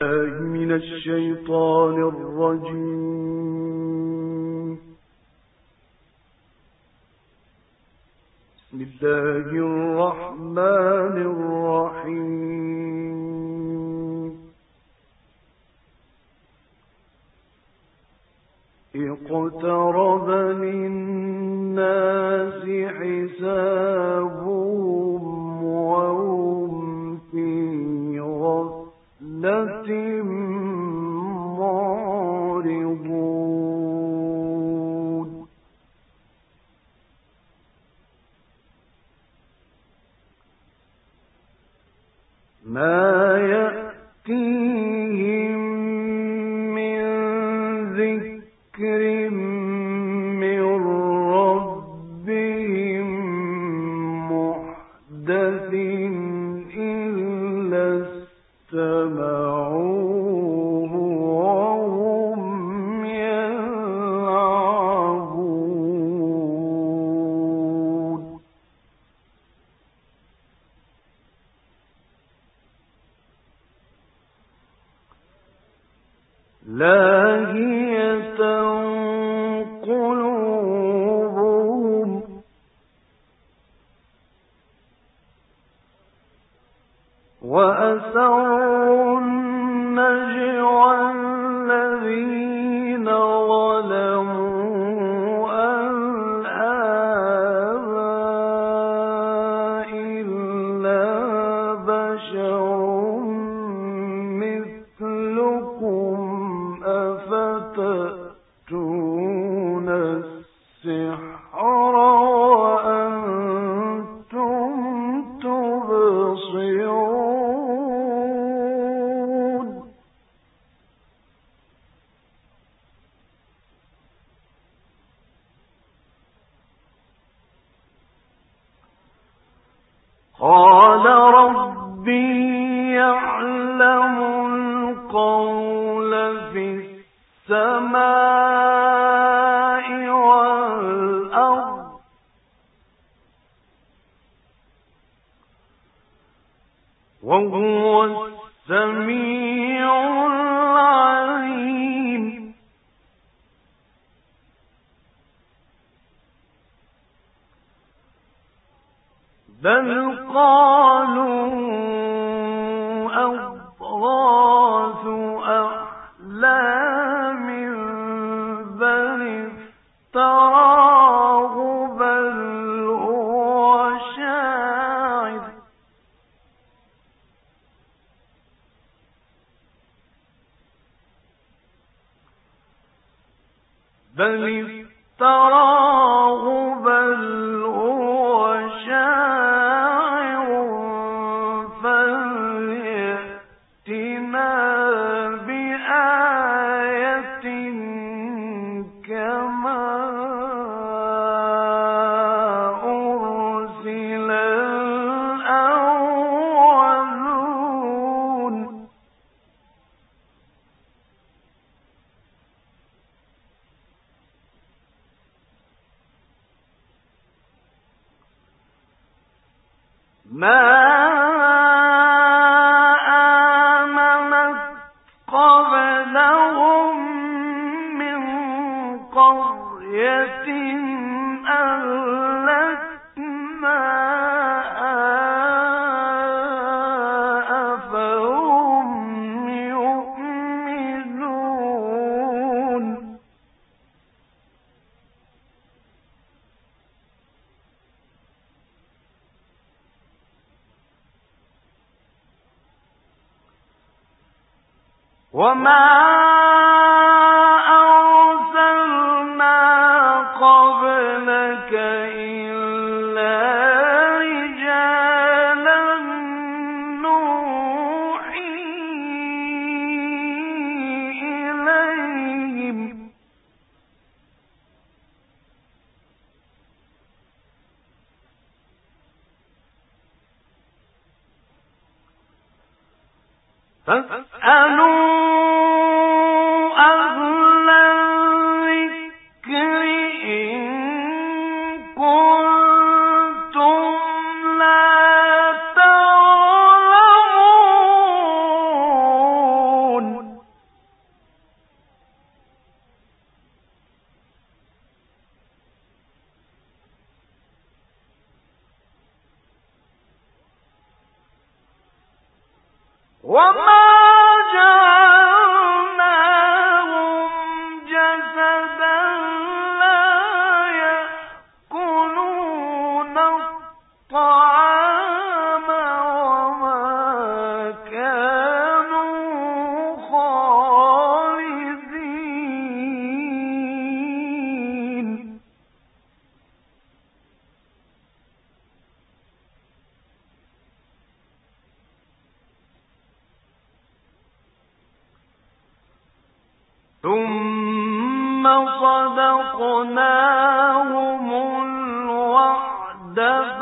من الشيطان الرجيم. بسم الله الرحمن الرحيم. اقترب للناس حسابهم وهم في غفلة معرضون. ما يأتيهم من ذكر من ربهم محدث إلا استمعوه وهم يلعبون. لاهية قلوبهم وأسروا النجوى الذين ظلموا أن هذا إلا بشر مثلكم أفتأتون السحر وأنتم تبصرون. قال ربي يعلم القول في السماء والأرض وهو السميع العليم. بل قالوا أضغاث أحلام بل افتراه بل هو شاعر فليأتنا بآية كما أرسل الأولون. ما آمنت قبلهم من قرية أهلكناها أفهم يؤمنون. وما أرسلنا قبلك إلا رجالا نوحي إليهم. فاسألوا أهل الذكر إن كنتم لا تعلمون. ثم صدقناهم الوعد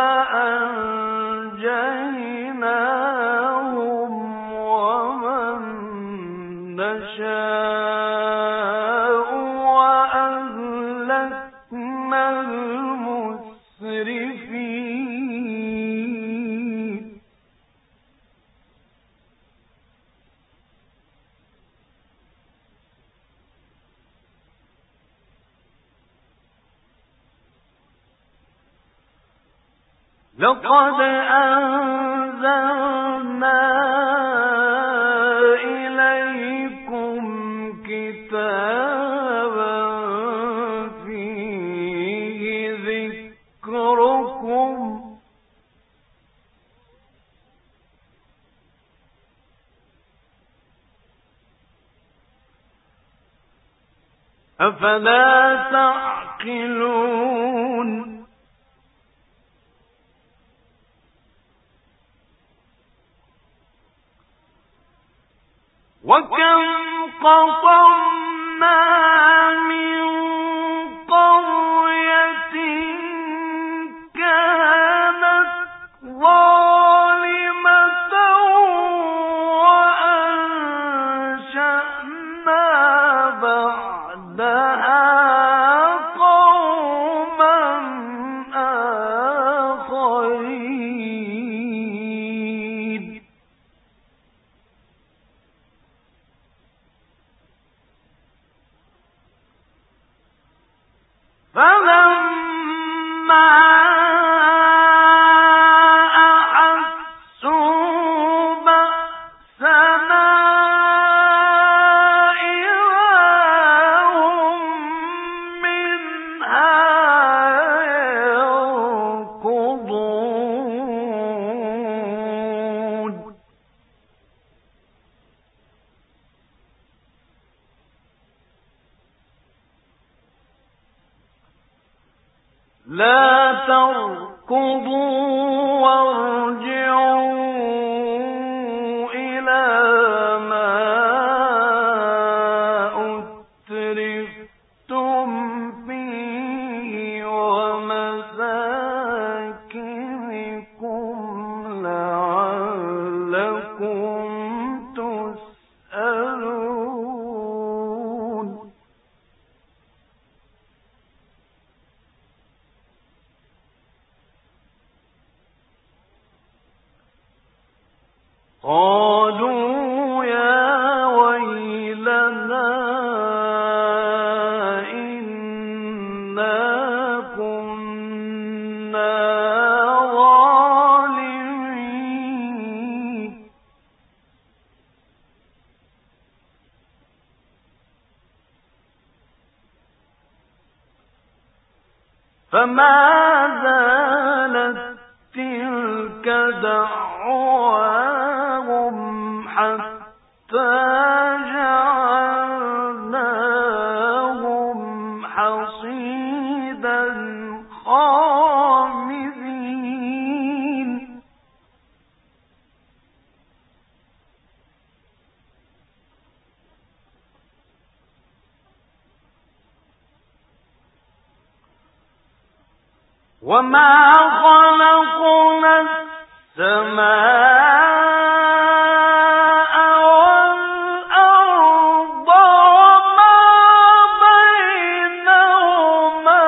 فأنجيناهم ومن نشاء وأهلكنا المسرفين. لقد أنزلنا إليكم كتابا فيه ذكركم أفلا تعقلون. وكم قصمنا من قرية كانت ظالمة وأنشأنا بعدها قوما آخرين. فلما أحسوا بأسنا إذا هم منها يركضون. لا تركضوا وارجعوا إلى ما أترفتم فيه ومساكنكم لعلكم تسألون. قالوا يا ويلنا إنا كنا ظالمين. فما زالت تلك دعواهم حتى جعلناهم حصيدا خامدين. وما خلقنا السماء والأرض وما بينهما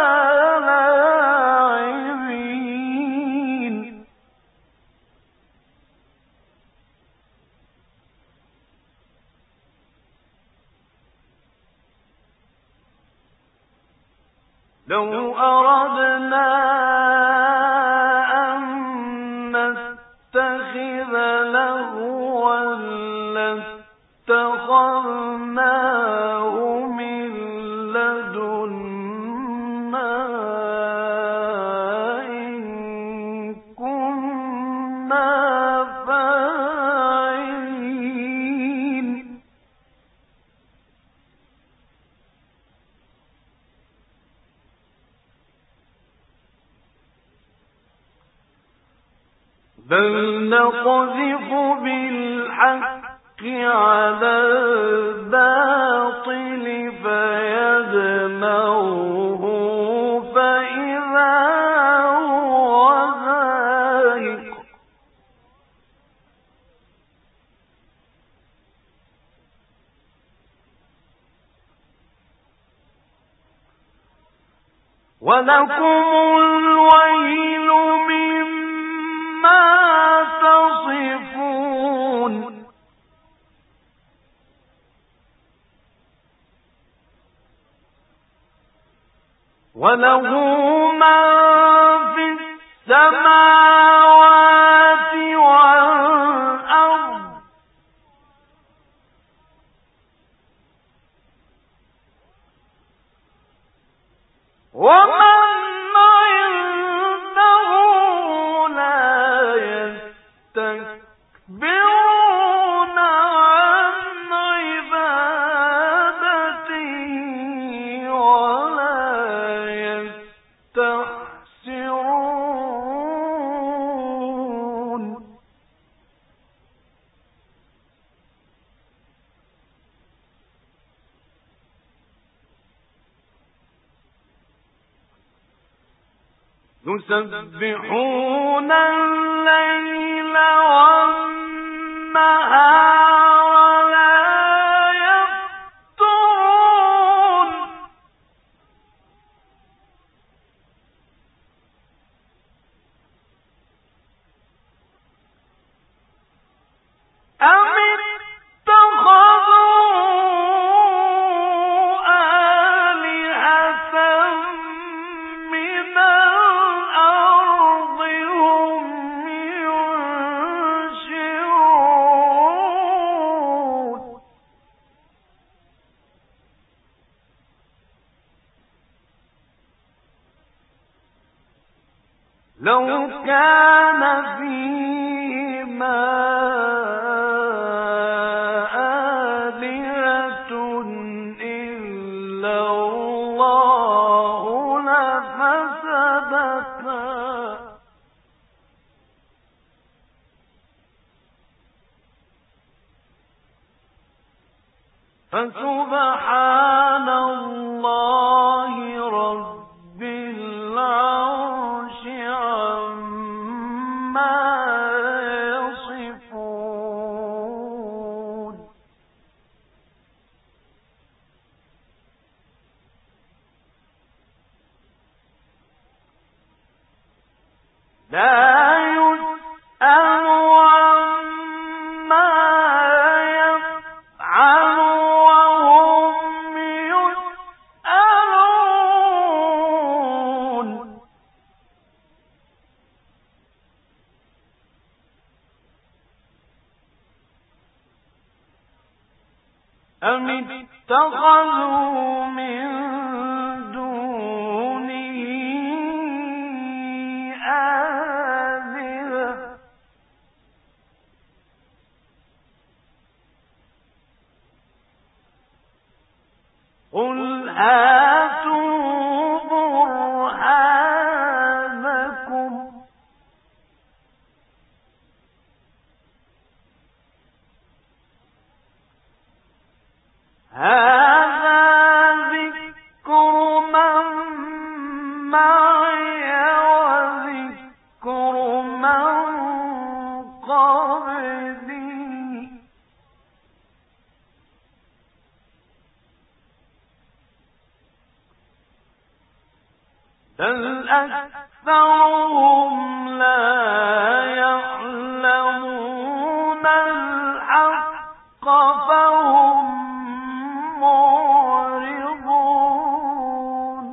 لاعبين. لو أردنا أن نتخذ لهوا اتَّخَذْنَاهُ مِن لَّدُنَّا إِن كُنَّا فَاعِلِينَ بَلْ نَقْذِفُ بِالْحَقِّ عَلَى الْبَاطِلِ فَيَدْمَغُهُ فَإِذَا هُوَ زَاهِقٌ وَلَكُمُ الْوَيْلُ مِمَّا تَصِفُونَ وَلَهُ مَن فِي السَّمَاوَاتِ وَالْأَرْضِ وَمَنْ عِندَهُ لَا يَسْتَكْبِرُونَ عَنْ عِبَادَتِهِ وَلَا يَسْتَحْسِرُونَ يُسَبِّحُونَ اللَّيْلَ وَالنَّهَارَ لَا يَفْتُرُونَ أَمِ اتَّخَذُوا آلِهَةً مِّنَ الْأَرْضِ هُمْ يُنشِرُونَ لَوْ كَانَ فِيهِمَا آلِهَةٌ إِلَّا اللَّهُ لَفَسَدَتَا فَسُبْحَانَ اللَّهِ رَبِّ الْعَرْشِ عَمَّا يَصِفُونَ لَا يُسْأَلُ عَمَّا يَفْعَلُ وَهُمْ يُسْأَلُونَ أَمِ اتَّخَذُوا مِن دُونِهِ آلِهَةً قُلْ هَاتُوا بُرْهَانَكُمْ هَٰذَا ذِكْرُ مَن مَّعِيَ وَذِكْرُ مَن قَبْلِي بَلْ أَكْثَرُهُمْ لَا يَعْلَمُونَ الْحَقَّ فَهُم مُّعْرِضُونَ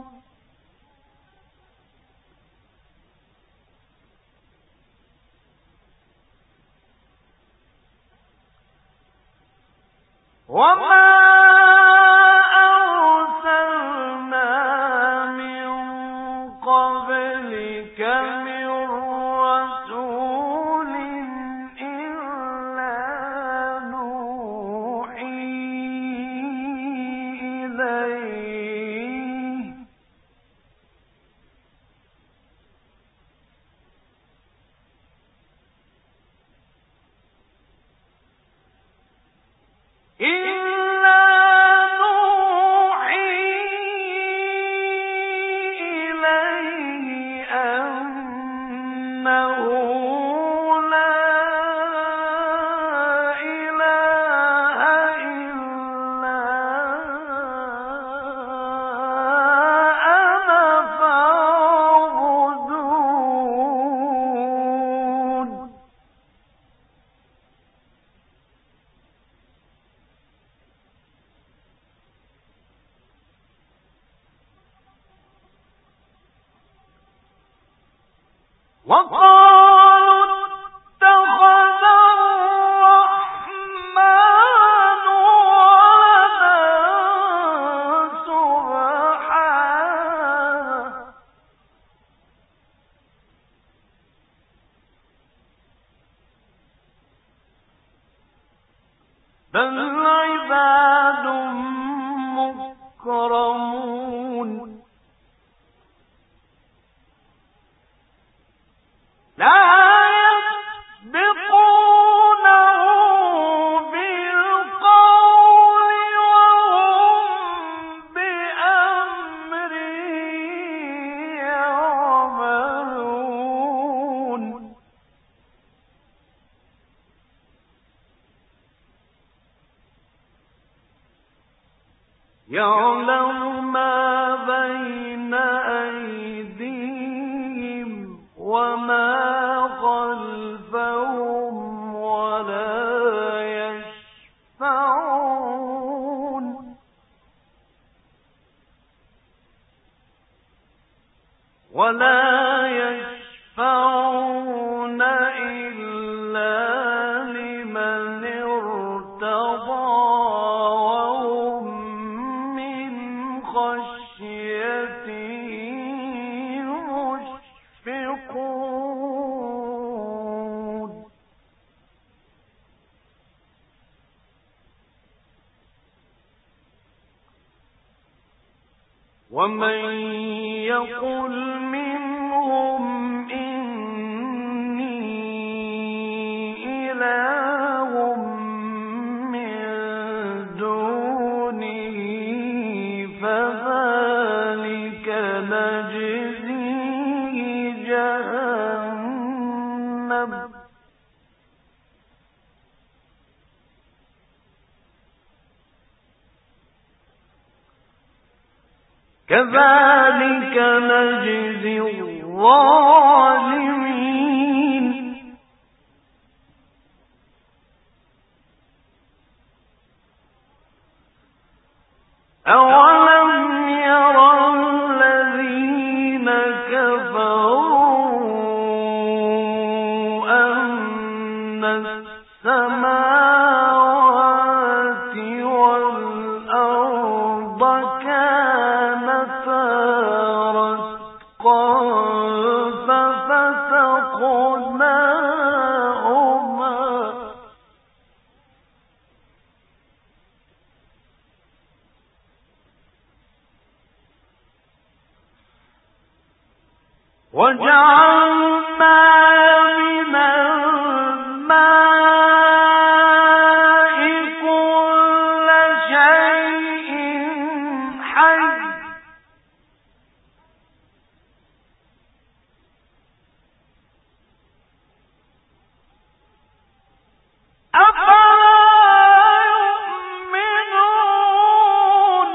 بل عباد مكرمون لا يسبقونه بالقول وهم بأمره يعملون يعلم ما بين أيديهم وما خلفهم ولا يشفعون إلا لمن ارتضى وهم من خشيته مشفقون ومن يقل منهم إني إله من دونه فذلك نجزيه جهنم كذلك نجزي الظالمين أولم يرى الذين كفروا أن السماوات والأرض كانتا رتقا ففتقناهما وجعلنا من الماء كل شيء حي أفلا يؤمنون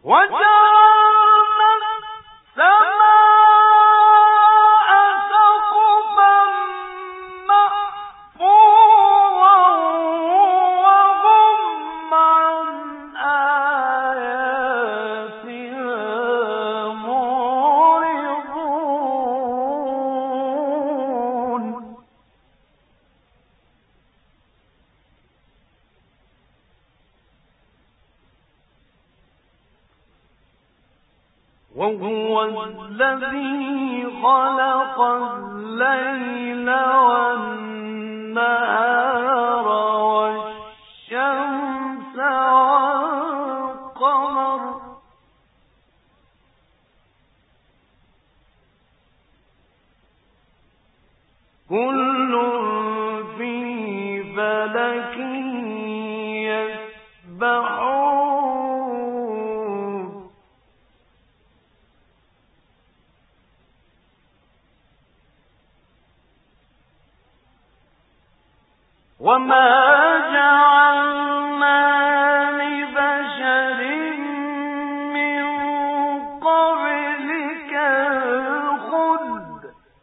وهو الذي خلق الليل والنهار والشمس والقمر كل في فلك يسبحون وما جعلنا لبشر من قبلك الخلد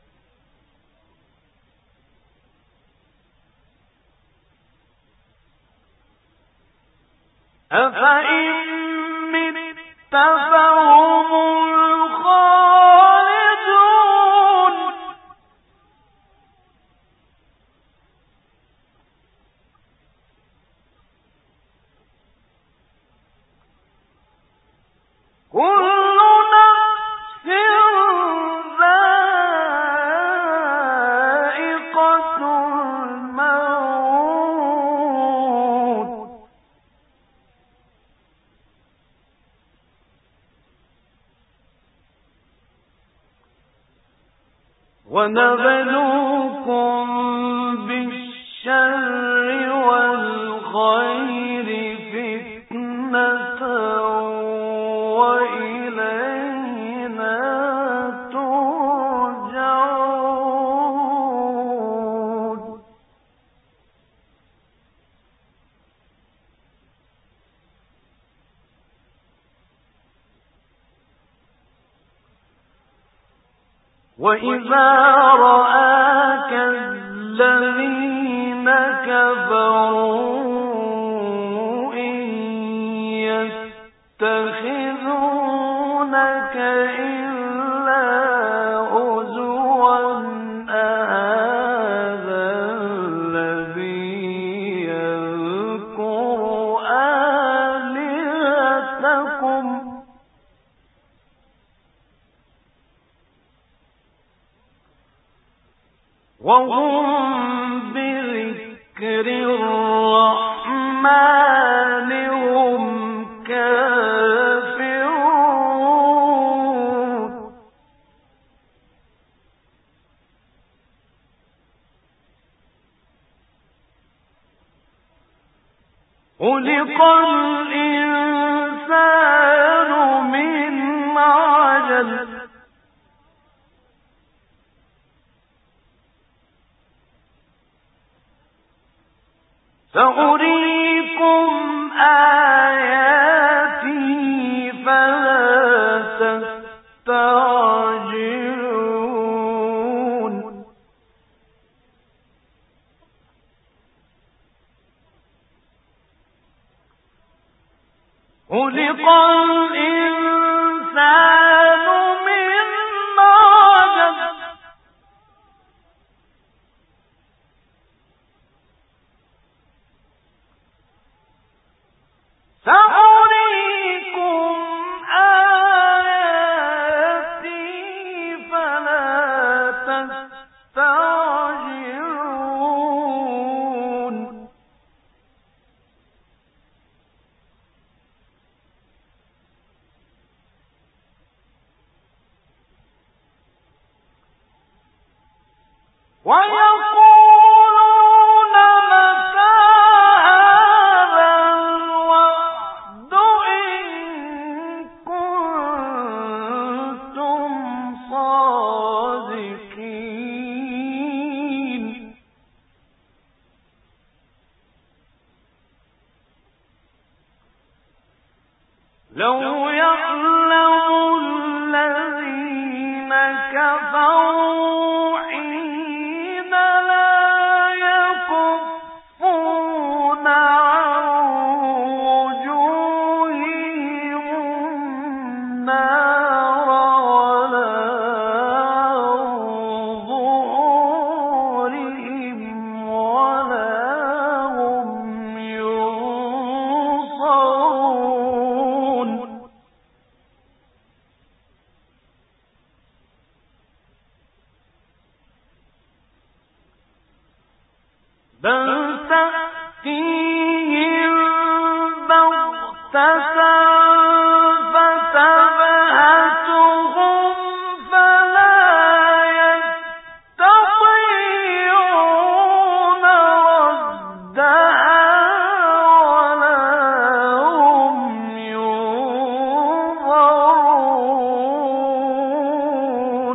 أفإن مت فهم الخالدون كل نفس ذائقة الموت ونبلوكم بالشر والخير فتنة وإلينا ترجعون وإذا رآك الذين كفروا إن يتخذونك إلا هزوا أهذا الذي يذكر آلهتكم وهم بذكر الرحمن هم كافرون خلق الإنسان من عجل سأريكم آياتي فلا تستعجلون خلق الإنسان من عجل سأريكم آياتي فلا تستعجلون ويقولون متى هذا الوعد إن كنتم صادقين لو بل تأتيهم بغتة فتبهتهم فلا يستطيعون ردها ولا هم ينظرون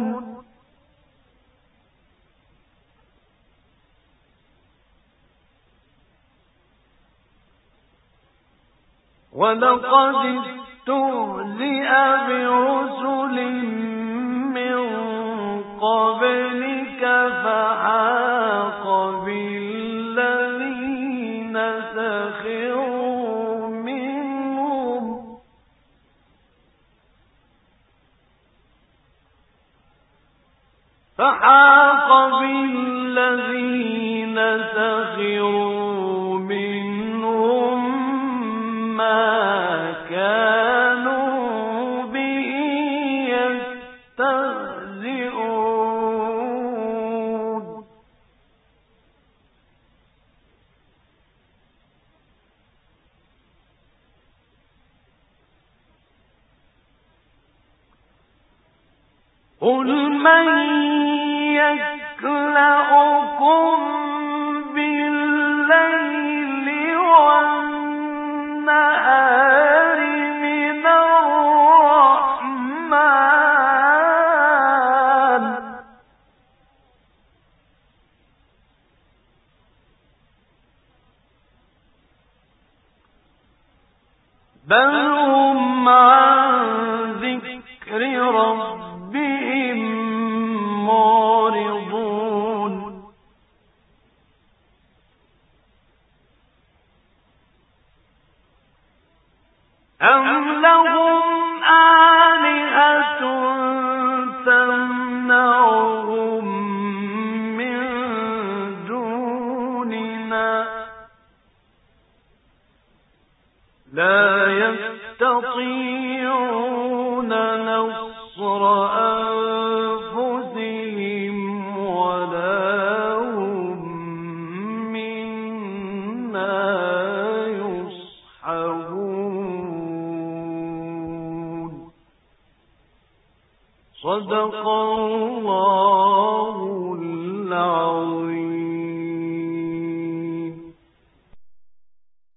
ولقد استهزئ برسل من قبلك فحاق بالذين سخروا منهم ما كانوا به يستهزئون قل من يكلؤكم بالليل والنهار من الرحمن بل هم عن ذكر ربهم معرضون أم لهم آلهة تمنعهم من دوننا لا يستطيعون نصر أنفسهم ولا هم منا يصحبون صدق